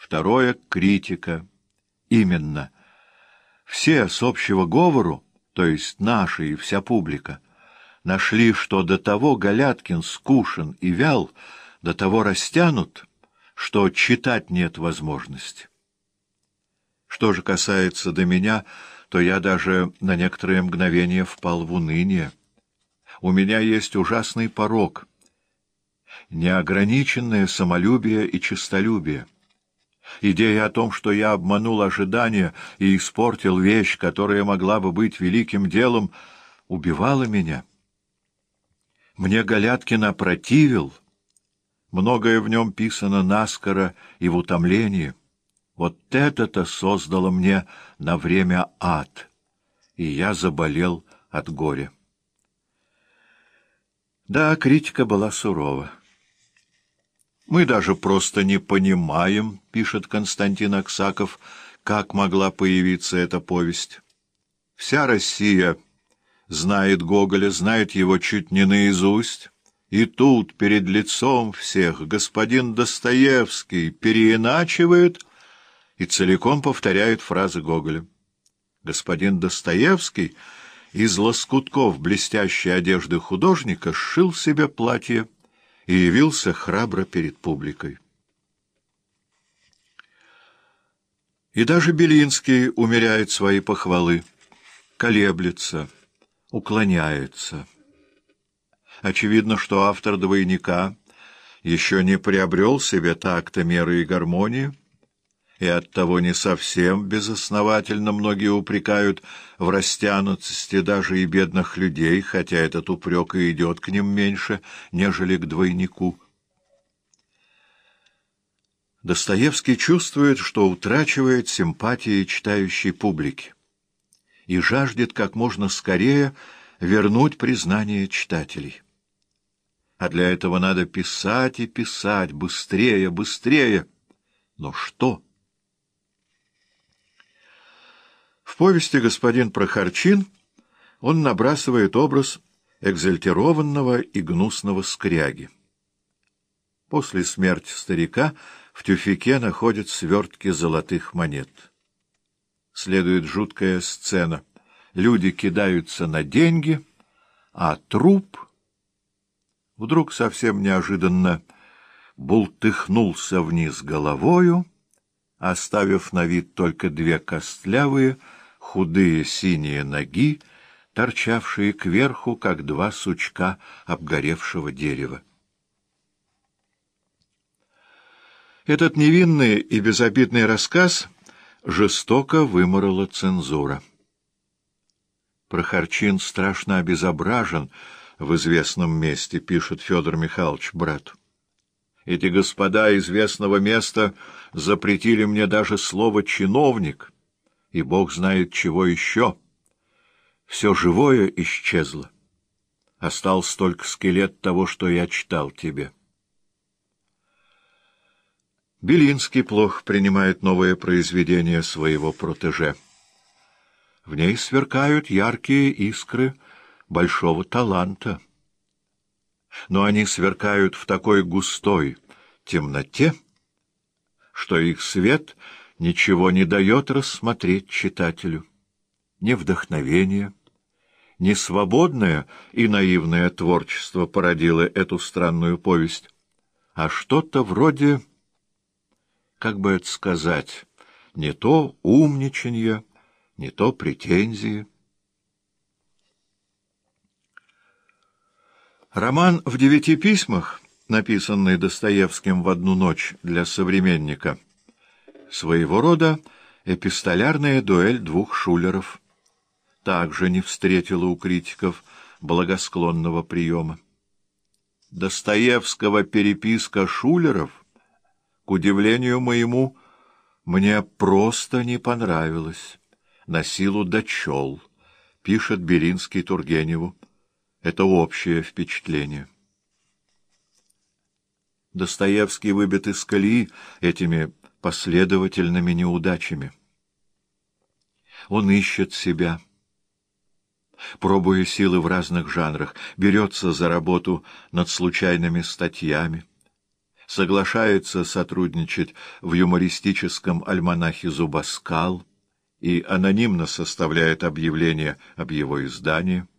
второе — критика. Именно. Все с общего говору, то есть наши и вся публика, нашли, что до того Галяткин скушен и вял, до того растянут, что читать нет возможности. Что же касается до меня, то я даже на некоторое мгновение впал в уныние. У меня есть ужасный порок — неограниченное самолюбие и честолюбие. Идея о том, что я обманул ожидания и испортил вещь, которая могла бы быть великим делом, убивала меня. Мне Галяткин опротивил. Многое в нем писано наскоро и в утомлении. Вот это-то создало мне на время ад, и я заболел от горя. Да, критика была сурова. «Мы даже просто не понимаем, — пишет Константин Аксаков, — как могла появиться эта повесть. Вся Россия знает Гоголя, знает его чуть не наизусть, и тут перед лицом всех господин Достоевский переиначивает и целиком повторяет фразы Гоголя. Господин Достоевский из лоскутков блестящей одежды художника сшил себе платье и явился храбро перед публикой. И даже Белинский умеряет свои похвалы, колеблется, уклоняется. Очевидно, что автор «Двойника» еще не приобрел себе такта, меры и гармонии, и оттого не совсем безосновательно многие упрекают в растянутости даже и бедных людей, хотя этот упрек и идет к ним меньше, нежели к «Двойнику». Достоевский чувствует, что утрачивает симпатии читающей публики и жаждет как можно скорее вернуть признание читателей. А для этого надо писать и писать, быстрее, быстрее. Но что? В повести «Господин Прохорчин» он набрасывает образ экзальтированного и гнусного скряги. После смерти старика в тюфяке находят свертки золотых монет. Следует жуткая сцена. Люди кидаются на деньги, а труп вдруг совсем неожиданно бултыхнулся вниз головою, оставив на вид только две костлявые, худые синие ноги, торчавшие кверху, как два сучка обгоревшего дерева. Этот невинный и безобидный рассказ жестоко выморала цензура. Прохорчин страшно обезображен в известном месте, пишет Федор Михайлович брату. Эти господа известного места запретили мне даже слово «чиновник», и бог знает чего еще. Все живое исчезло. Остался только скелет того, что я читал тебе. Белинский плохо принимает новое произведение своего протеже. В ней сверкают яркие искры большого таланта. Но они сверкают в такой густой темноте, что их свет ничего не дает рассмотреть читателю. Ни вдохновение, ни свободное и наивное творчество породило эту странную повесть, а что-то вроде, как бы это сказать, не то умничанье, не то претензии. Роман «В 9 письмах», написанный Достоевским в одну ночь для «Современника», своего рода эпистолярная дуэль двух шулеров, также не встретила у критиков благосклонного приема. Достоевского переписка шулеров, к удивлению моему, мне просто не понравилась, на силу дочел, пишет Белинский Тургеневу. Это общее впечатление. Достоевский выбит из колеи этими последовательными неудачами. Он ищет себя, пробуя силы в разных жанрах, берется за работу над случайными статьями, соглашается сотрудничать в юмористическом альманахе «Зубоскал» и анонимно составляет объявление об его издании.